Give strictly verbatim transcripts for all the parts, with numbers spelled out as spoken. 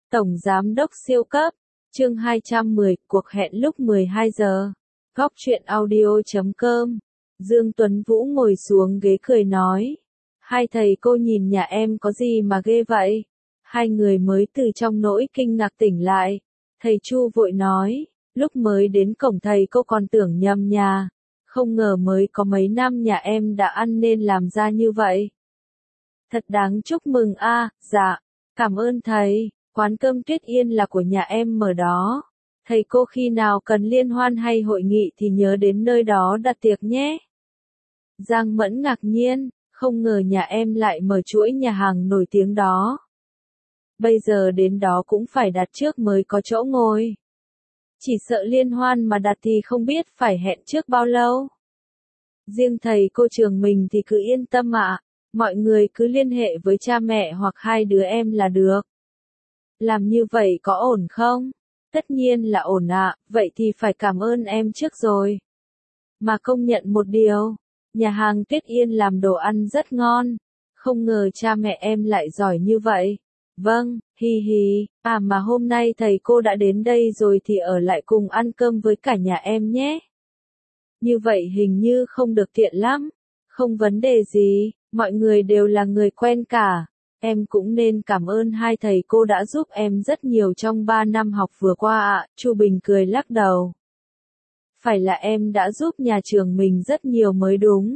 Tổng Giám đốc siêu cấp, chương hai trăm mười, cuộc hẹn lúc mười hai giờ. Góc truyện audio chấm com. Dương Tuấn Vũ ngồi xuống ghế cười nói. Hai thầy cô nhìn nhà em có gì mà ghê vậy? Hai người mới từ trong nỗi kinh ngạc tỉnh lại. Thầy Chu vội nói, lúc mới đến cổng thầy cô còn tưởng nhầm nhà. Không ngờ mới có mấy năm nhà em đã ăn nên làm ra như vậy. Thật đáng chúc mừng a. À, dạ, cảm ơn thầy. Quán cơm Tuyết Yên là của nhà em mở đó. Thầy cô khi nào cần liên hoan hay hội nghị thì nhớ đến nơi đó đặt tiệc nhé. Giang Mẫn ngạc nhiên, không ngờ nhà em lại mở chuỗi nhà hàng nổi tiếng đó. Bây giờ đến đó cũng phải đặt trước mới có chỗ ngồi. Chỉ sợ liên hoan mà đặt thì không biết phải hẹn trước bao lâu. Riêng thầy cô trường mình thì cứ yên tâm ạ, mọi người cứ liên hệ với cha mẹ hoặc hai đứa em là được. Làm như vậy có ổn không? Tất nhiên là ổn ạ, vậy thì phải cảm ơn em trước rồi. Mà công nhận một điều, nhà hàng Tuyết Yên làm đồ ăn rất ngon, không ngờ cha mẹ em lại giỏi như vậy. Vâng, hi hi, à mà hôm nay thầy cô đã đến đây rồi thì ở lại cùng ăn cơm với cả nhà em nhé. Như vậy hình như không được tiện lắm. Không vấn đề gì, mọi người đều là người quen cả. Em cũng nên cảm ơn hai thầy cô đã giúp em rất nhiều trong ba năm học vừa qua ạ. Chu Bình cười lắc đầu. Phải là em đã giúp nhà trường mình rất nhiều mới đúng.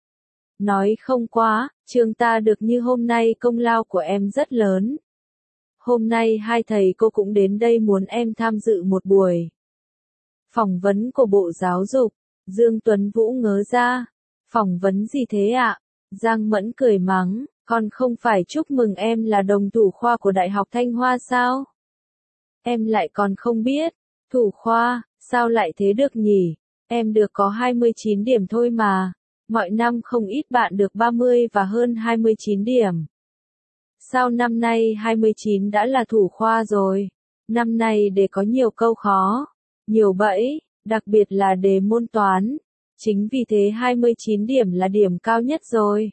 Nói không quá, trường ta được như hôm nay công lao của em rất lớn. Hôm nay hai thầy cô cũng đến đây muốn em tham dự một buổi phỏng vấn của Bộ Giáo dục. Dương Tuấn Vũ ngớ ra. Phỏng vấn gì thế ạ? Giang Mẫn cười mắng. Con không phải chúc mừng em là đồng thủ khoa của Đại học Thanh Hoa sao? Em lại còn không biết. Thủ khoa, sao lại thế được nhỉ? Em được có hai mươi chín điểm thôi mà. Mọi năm không ít bạn được ba mươi và hơn hai mươi chín điểm. Sao năm nay hai mươi chín đã là thủ khoa rồi? Năm nay đề có nhiều câu khó, nhiều bẫy, đặc biệt là đề môn toán. Chính vì thế hai mươi chín điểm là điểm cao nhất rồi.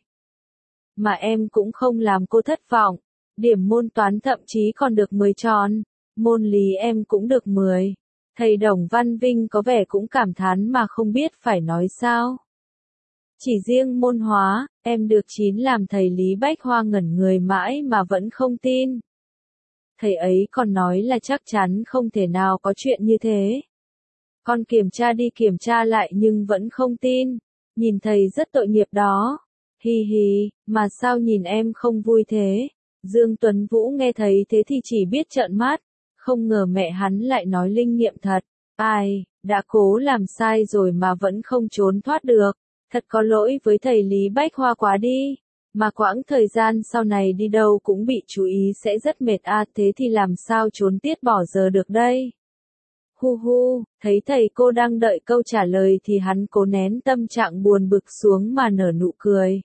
Mà em cũng không làm cô thất vọng, điểm môn toán thậm chí còn được mười tròn, môn lý em cũng được mười. Thầy Đồng Văn Vinh có vẻ cũng cảm thán mà không biết phải nói sao. Chỉ riêng môn hóa, em được chín làm thầy Lý Bách Hoa ngẩn người mãi mà vẫn không tin. Thầy ấy còn nói là chắc chắn không thể nào có chuyện như thế. Con kiểm tra đi kiểm tra lại nhưng vẫn không tin, nhìn thầy rất tội nghiệp đó. Hi hi, mà sao nhìn em không vui thế? Dương Tuấn Vũ nghe thấy thế thì chỉ biết trợn mắt, không ngờ mẹ hắn lại nói linh nghiệm thật. Ai, đã cố làm sai rồi mà vẫn không trốn thoát được. Thật có lỗi với thầy Lý Bách Hoa quá đi. Mà quãng thời gian sau này đi đâu cũng bị chú ý sẽ rất mệt à, thế thì làm sao trốn tiết bỏ giờ được đây? Hu hu, thấy thầy cô đang đợi câu trả lời thì hắn cố nén tâm trạng buồn bực xuống mà nở nụ cười.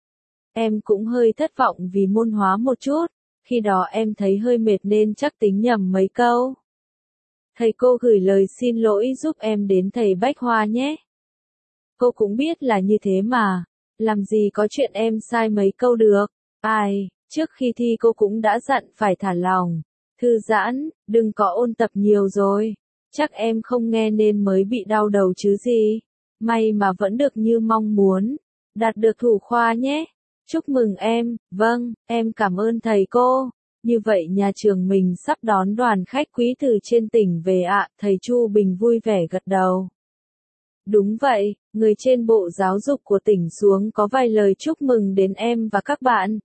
Em cũng hơi thất vọng vì môn hóa một chút, khi đó em thấy hơi mệt nên chắc tính nhầm mấy câu. Thầy cô gửi lời xin lỗi giúp em đến thầy Bách Hoa nhé. Cô cũng biết là như thế mà, làm gì có chuyện em sai mấy câu được. Ai, trước khi thi cô cũng đã dặn phải thả lỏng, thư giãn, đừng có ôn tập nhiều rồi. Chắc em không nghe nên mới bị đau đầu chứ gì. May mà vẫn được như mong muốn, đạt được thủ khoa nhé. Chúc mừng em, vâng, em cảm ơn thầy cô. Như vậy nhà trường mình sắp đón đoàn khách quý từ trên tỉnh về ạ, thầy Chu Bình vui vẻ gật đầu. Đúng vậy, người trên Bộ Giáo dục của tỉnh xuống có vài lời chúc mừng đến em và các bạn.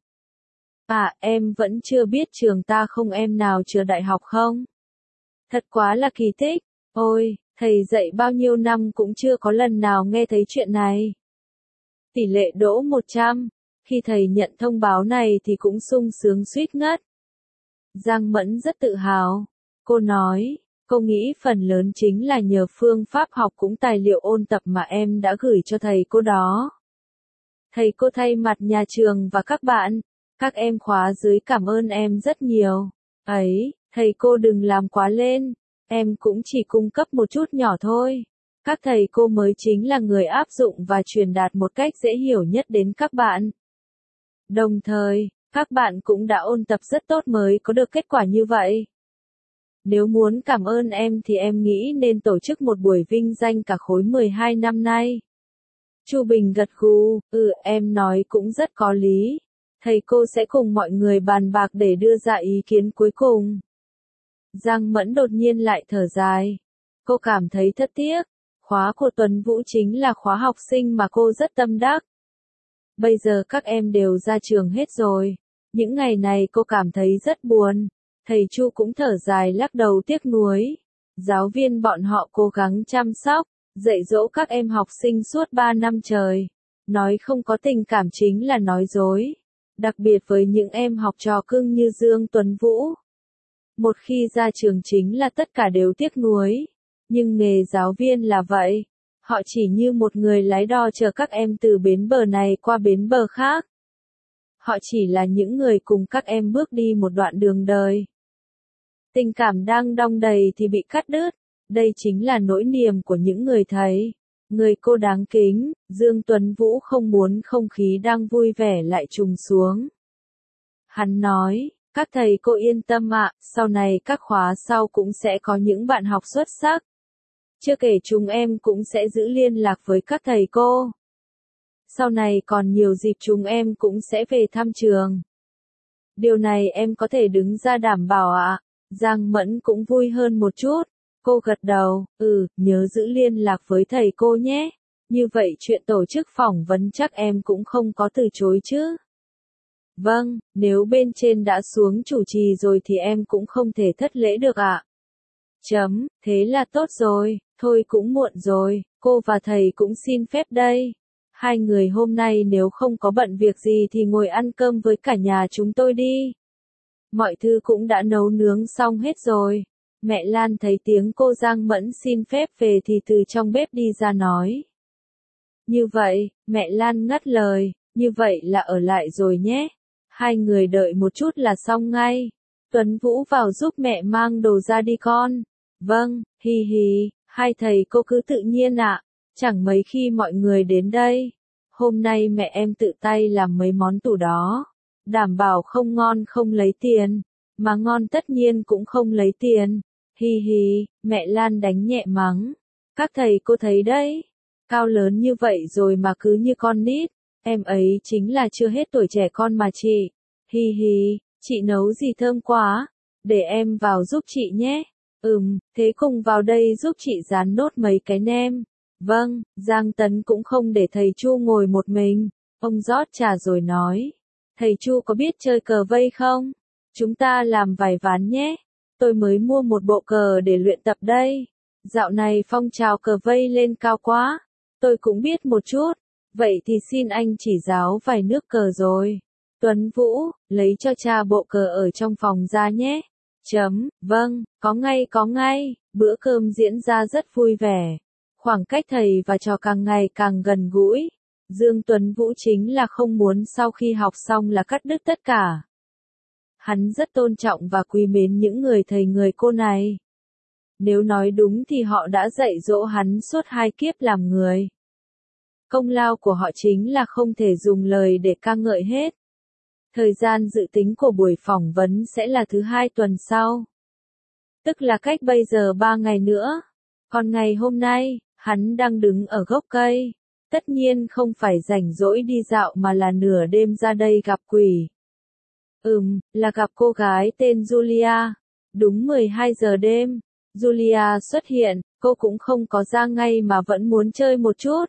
À, em vẫn chưa biết trường ta không em nào chưa đại học không? Thật quá là kỳ tích. Ôi, thầy dạy bao nhiêu năm cũng chưa có lần nào nghe thấy chuyện này. Tỷ lệ đỗ một trăm. Khi thầy nhận thông báo này thì cũng sung sướng suýt ngất. Giang Mẫn rất tự hào. Cô nói, cô nghĩ phần lớn chính là nhờ phương pháp học cũng tài liệu ôn tập mà em đã gửi cho thầy cô đó. Thầy cô thay mặt nhà trường và các bạn, các em khóa dưới cảm ơn em rất nhiều. Ấy, thầy cô đừng làm quá lên, em cũng chỉ cung cấp một chút nhỏ thôi. Các thầy cô mới chính là người áp dụng và truyền đạt một cách dễ hiểu nhất đến các bạn. Đồng thời, các bạn cũng đã ôn tập rất tốt mới có được kết quả như vậy. Nếu muốn cảm ơn em thì em nghĩ nên tổ chức một buổi vinh danh cả khối mười hai năm nay. Chu Bình gật gù, ừ em nói cũng rất có lý. Thầy cô sẽ cùng mọi người bàn bạc để đưa ra ý kiến cuối cùng. Giang Mẫn đột nhiên lại thở dài. Cô cảm thấy thất tiếc. Khóa của Tuấn Vũ chính là khóa học sinh mà cô rất tâm đắc. Bây giờ các em đều ra trường hết rồi. Những ngày này cô cảm thấy rất buồn. Thầy Chu cũng thở dài lắc đầu tiếc nuối. Giáo viên bọn họ cố gắng chăm sóc, dạy dỗ các em học sinh suốt ba năm trời. Nói không có tình cảm chính là nói dối. Đặc biệt với những em học trò cưng như Dương Tuấn Vũ. Một khi ra trường chính là tất cả đều tiếc nuối. Nhưng nghề giáo viên là vậy. Họ chỉ như một người lái đò chở các em từ bến bờ này qua bến bờ khác. Họ chỉ là những người cùng các em bước đi một đoạn đường đời. Tình cảm đang đong đầy thì bị cắt đứt. Đây chính là nỗi niềm của những người thầy. Người cô đáng kính, Dương Tuấn Vũ không muốn không khí đang vui vẻ lại trùng xuống. Hắn nói, các thầy cô yên tâm ạ, sau này các khóa sau cũng sẽ có những bạn học xuất sắc. Chưa kể chúng em cũng sẽ giữ liên lạc với các thầy cô. Sau này còn nhiều dịp chúng em cũng sẽ về thăm trường. Điều này em có thể đứng ra đảm bảo ạ. Giang Mẫn cũng vui hơn một chút. Cô gật đầu, ừ, nhớ giữ liên lạc với thầy cô nhé. Như vậy chuyện tổ chức phỏng vấn chắc em cũng không có từ chối chứ. Vâng, nếu bên trên đã xuống chủ trì rồi thì em cũng không thể thất lễ được ạ. Chấm, thế là tốt rồi, thôi cũng muộn rồi, cô và thầy cũng xin phép đây. Hai người hôm nay nếu không có bận việc gì thì ngồi ăn cơm với cả nhà chúng tôi đi. Mọi thứ cũng đã nấu nướng xong hết rồi. Mẹ Lan thấy tiếng cô Giang Mẫn xin phép về thì từ trong bếp đi ra nói. Như vậy, mẹ Lan ngắt lời, như vậy là ở lại rồi nhé. Hai người đợi một chút là xong ngay. Tuấn Vũ vào giúp mẹ mang đồ ra đi con. Vâng, hi hi, hai thầy cô cứ tự nhiên ạ. Chẳng mấy khi mọi người đến đây. Hôm nay mẹ em tự tay làm mấy món tủ đó. Đảm bảo không ngon không lấy tiền. Mà ngon tất nhiên cũng không lấy tiền. Hi hi, mẹ Lan đánh nhẹ mắng. Các thầy cô thấy đấy. Cao lớn như vậy rồi mà cứ như con nít. Em ấy chính là chưa hết tuổi trẻ con mà chị. Hi hi, chị nấu gì thơm quá. Để em vào giúp chị nhé. Ừm, thế cùng vào đây giúp chị dán nốt mấy cái nem. Vâng, Giang Tấn cũng không để thầy Chu ngồi một mình. Ông rót trà rồi nói. Thầy Chu có biết chơi cờ vây không? Chúng ta làm vài ván nhé. Tôi mới mua một bộ cờ để luyện tập đây. Dạo này phong trào cờ vây lên cao quá. Tôi cũng biết một chút. Vậy thì xin anh chỉ giáo vài nước cờ rồi. Tuấn Vũ, lấy cho cha bộ cờ ở trong phòng ra nhé. Chấm, vâng, có ngay có ngay. Bữa cơm diễn ra rất vui vẻ. Khoảng cách thầy và trò càng ngày càng gần gũi. Dương Tuấn Vũ chính là không muốn sau khi học xong là cắt đứt tất cả. Hắn rất tôn trọng và quý mến những người thầy người cô này. Nếu nói đúng thì họ đã dạy dỗ hắn suốt hai kiếp làm người. Công lao của họ chính là không thể dùng lời để ca ngợi hết. Thời gian dự tính của buổi phỏng vấn sẽ là thứ hai tuần sau. Tức là cách bây giờ ba ngày nữa. Còn ngày hôm nay, hắn đang đứng ở gốc cây. Tất nhiên không phải rảnh rỗi đi dạo mà là nửa đêm ra đây gặp quỷ. Ừm, là gặp cô gái tên Julia. Đúng mười hai giờ đêm, Julia xuất hiện, cô cũng không có ra ngay mà vẫn muốn chơi một chút.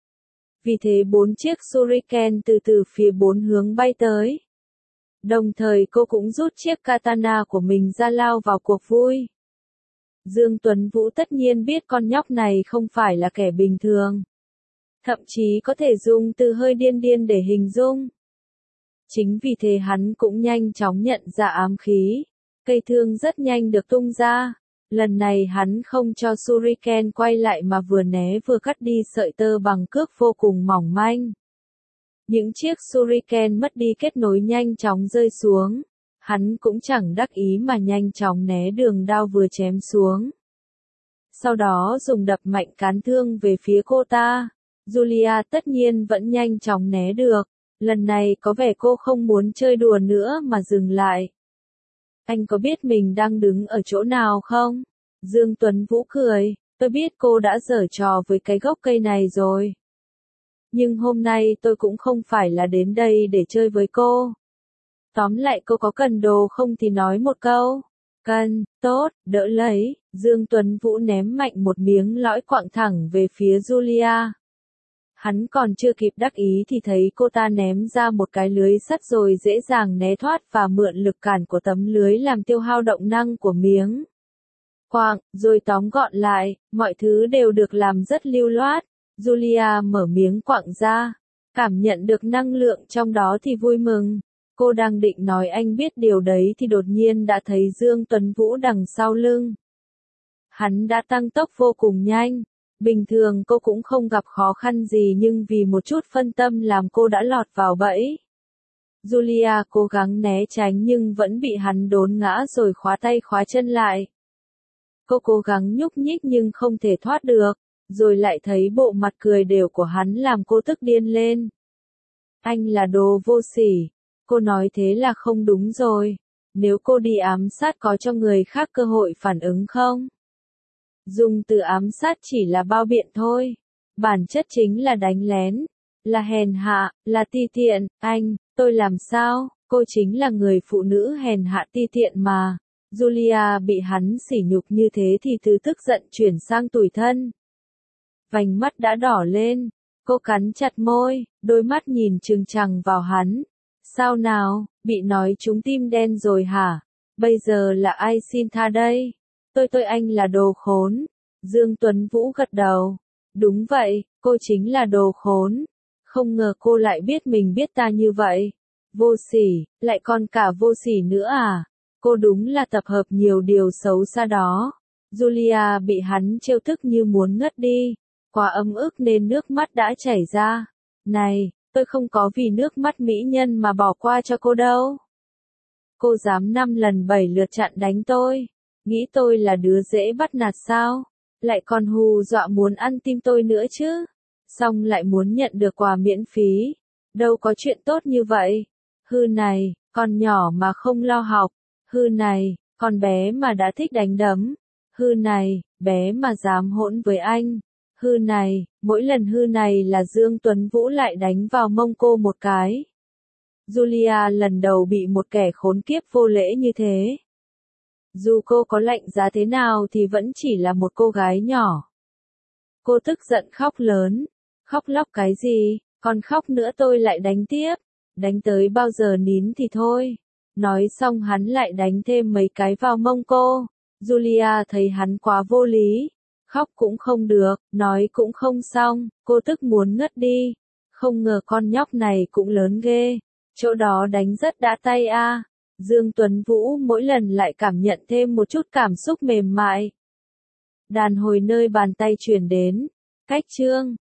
Vì thế bốn chiếc shuriken từ từ phía bốn hướng bay tới. Đồng thời cô cũng rút chiếc katana của mình ra lao vào cuộc vui. Dương Tuấn Vũ tất nhiên biết con nhóc này không phải là kẻ bình thường. Thậm chí có thể dùng từ hơi điên điên để hình dung. Chính vì thế hắn cũng nhanh chóng nhận ra ám khí. Cây thương rất nhanh được tung ra. Lần này hắn không cho shuriken quay lại mà vừa né vừa cắt đi sợi tơ bằng cước vô cùng mỏng manh. Những chiếc shuriken mất đi kết nối nhanh chóng rơi xuống. Hắn cũng chẳng đắc ý mà nhanh chóng né đường đao vừa chém xuống. Sau đó dùng đập mạnh cán thương về phía cô ta. Julia tất nhiên vẫn nhanh chóng né được. Lần này có vẻ cô không muốn chơi đùa nữa mà dừng lại. Anh có biết mình đang đứng ở chỗ nào không? Dương Tuấn Vũ cười, tôi biết cô đã giở trò với cái gốc cây này rồi. Nhưng hôm nay tôi cũng không phải là đến đây để chơi với cô. Tóm lại cô có cần đồ không thì nói một câu. Cần, tốt, đỡ lấy. Dương Tuấn Vũ ném mạnh một miếng lõi quặng thẳng về phía Julia. Hắn còn chưa kịp đắc ý thì thấy cô ta ném ra một cái lưới sắt rồi dễ dàng né thoát và mượn lực cản của tấm lưới làm tiêu hao động năng của miếng quặng, rồi tóm gọn lại, mọi thứ đều được làm rất lưu loát. Julia mở miếng quặng ra, cảm nhận được năng lượng trong đó thì vui mừng. Cô đang định nói anh biết điều đấy thì đột nhiên đã thấy Dương Tuấn Vũ đằng sau lưng. Hắn đã tăng tốc vô cùng nhanh. Bình thường cô cũng không gặp khó khăn gì nhưng vì một chút phân tâm làm cô đã lọt vào bẫy. Julia cố gắng né tránh nhưng vẫn bị hắn đốn ngã rồi khóa tay khóa chân lại. Cô cố gắng nhúc nhích nhưng không thể thoát được, rồi lại thấy bộ mặt cười đều của hắn làm cô tức điên lên. Anh là đồ vô sỉ. Cô nói thế là không đúng rồi. Nếu cô đi ám sát có cho người khác cơ hội phản ứng không? Dùng từ ám sát chỉ là bao biện thôi. Bản chất chính là đánh lén, là hèn hạ, là ti tiện. Anh, tôi làm sao? Cô chính là người phụ nữ hèn hạ ti tiện mà. Julia bị hắn sỉ nhục như thế thì từ tức giận chuyển sang tủi thân. Vành mắt đã đỏ lên, cô cắn chặt môi, đôi mắt nhìn trừng trằng vào hắn. Sao nào, bị nói trúng tim đen rồi hả? Bây giờ là ai xin tha đây? Tôi tôi anh là đồ khốn. Dương Tuấn Vũ gật đầu. Đúng vậy, cô chính là đồ khốn. Không ngờ cô lại biết mình biết ta như vậy. Vô sỉ, lại còn cả vô sỉ nữa à? Cô đúng là tập hợp nhiều điều xấu xa đó. Julia bị hắn trêu tức như muốn ngất đi. Quá ấm ức nên nước mắt đã chảy ra. Này, tôi không có vì nước mắt mỹ nhân mà bỏ qua cho cô đâu. Cô dám năm lần bảy lượt chặn đánh tôi. Nghĩ tôi là đứa dễ bắt nạt sao? Lại còn hù dọa muốn ăn tim tôi nữa chứ. Xong lại muốn nhận được quà miễn phí. Đâu có chuyện tốt như vậy. Hư này, con nhỏ mà không lo học. Hư này, con bé mà đã thích đánh đấm. Hư này, bé mà dám hỗn với anh. Hư này, mỗi lần hư này là Dương Tuấn Vũ lại đánh vào mông cô một cái. Julia lần đầu bị một kẻ khốn kiếp vô lễ như thế. Dù cô có lạnh giá thế nào thì vẫn chỉ là một cô gái nhỏ. Cô tức giận khóc lớn. Khóc lóc cái gì, còn khóc nữa tôi lại đánh tiếp. Đánh tới bao giờ nín thì thôi. Nói xong hắn lại đánh thêm mấy cái vào mông cô. Julia thấy hắn quá vô lý. Khóc cũng không được, nói cũng không xong, cô tức muốn ngất đi. Không ngờ con nhóc này cũng lớn ghê. Chỗ đó đánh rất đã tay a. À. Dương Tuấn Vũ mỗi lần lại cảm nhận thêm một chút cảm xúc mềm mại. Đàn hồi nơi bàn tay chuyển đến. Cách chương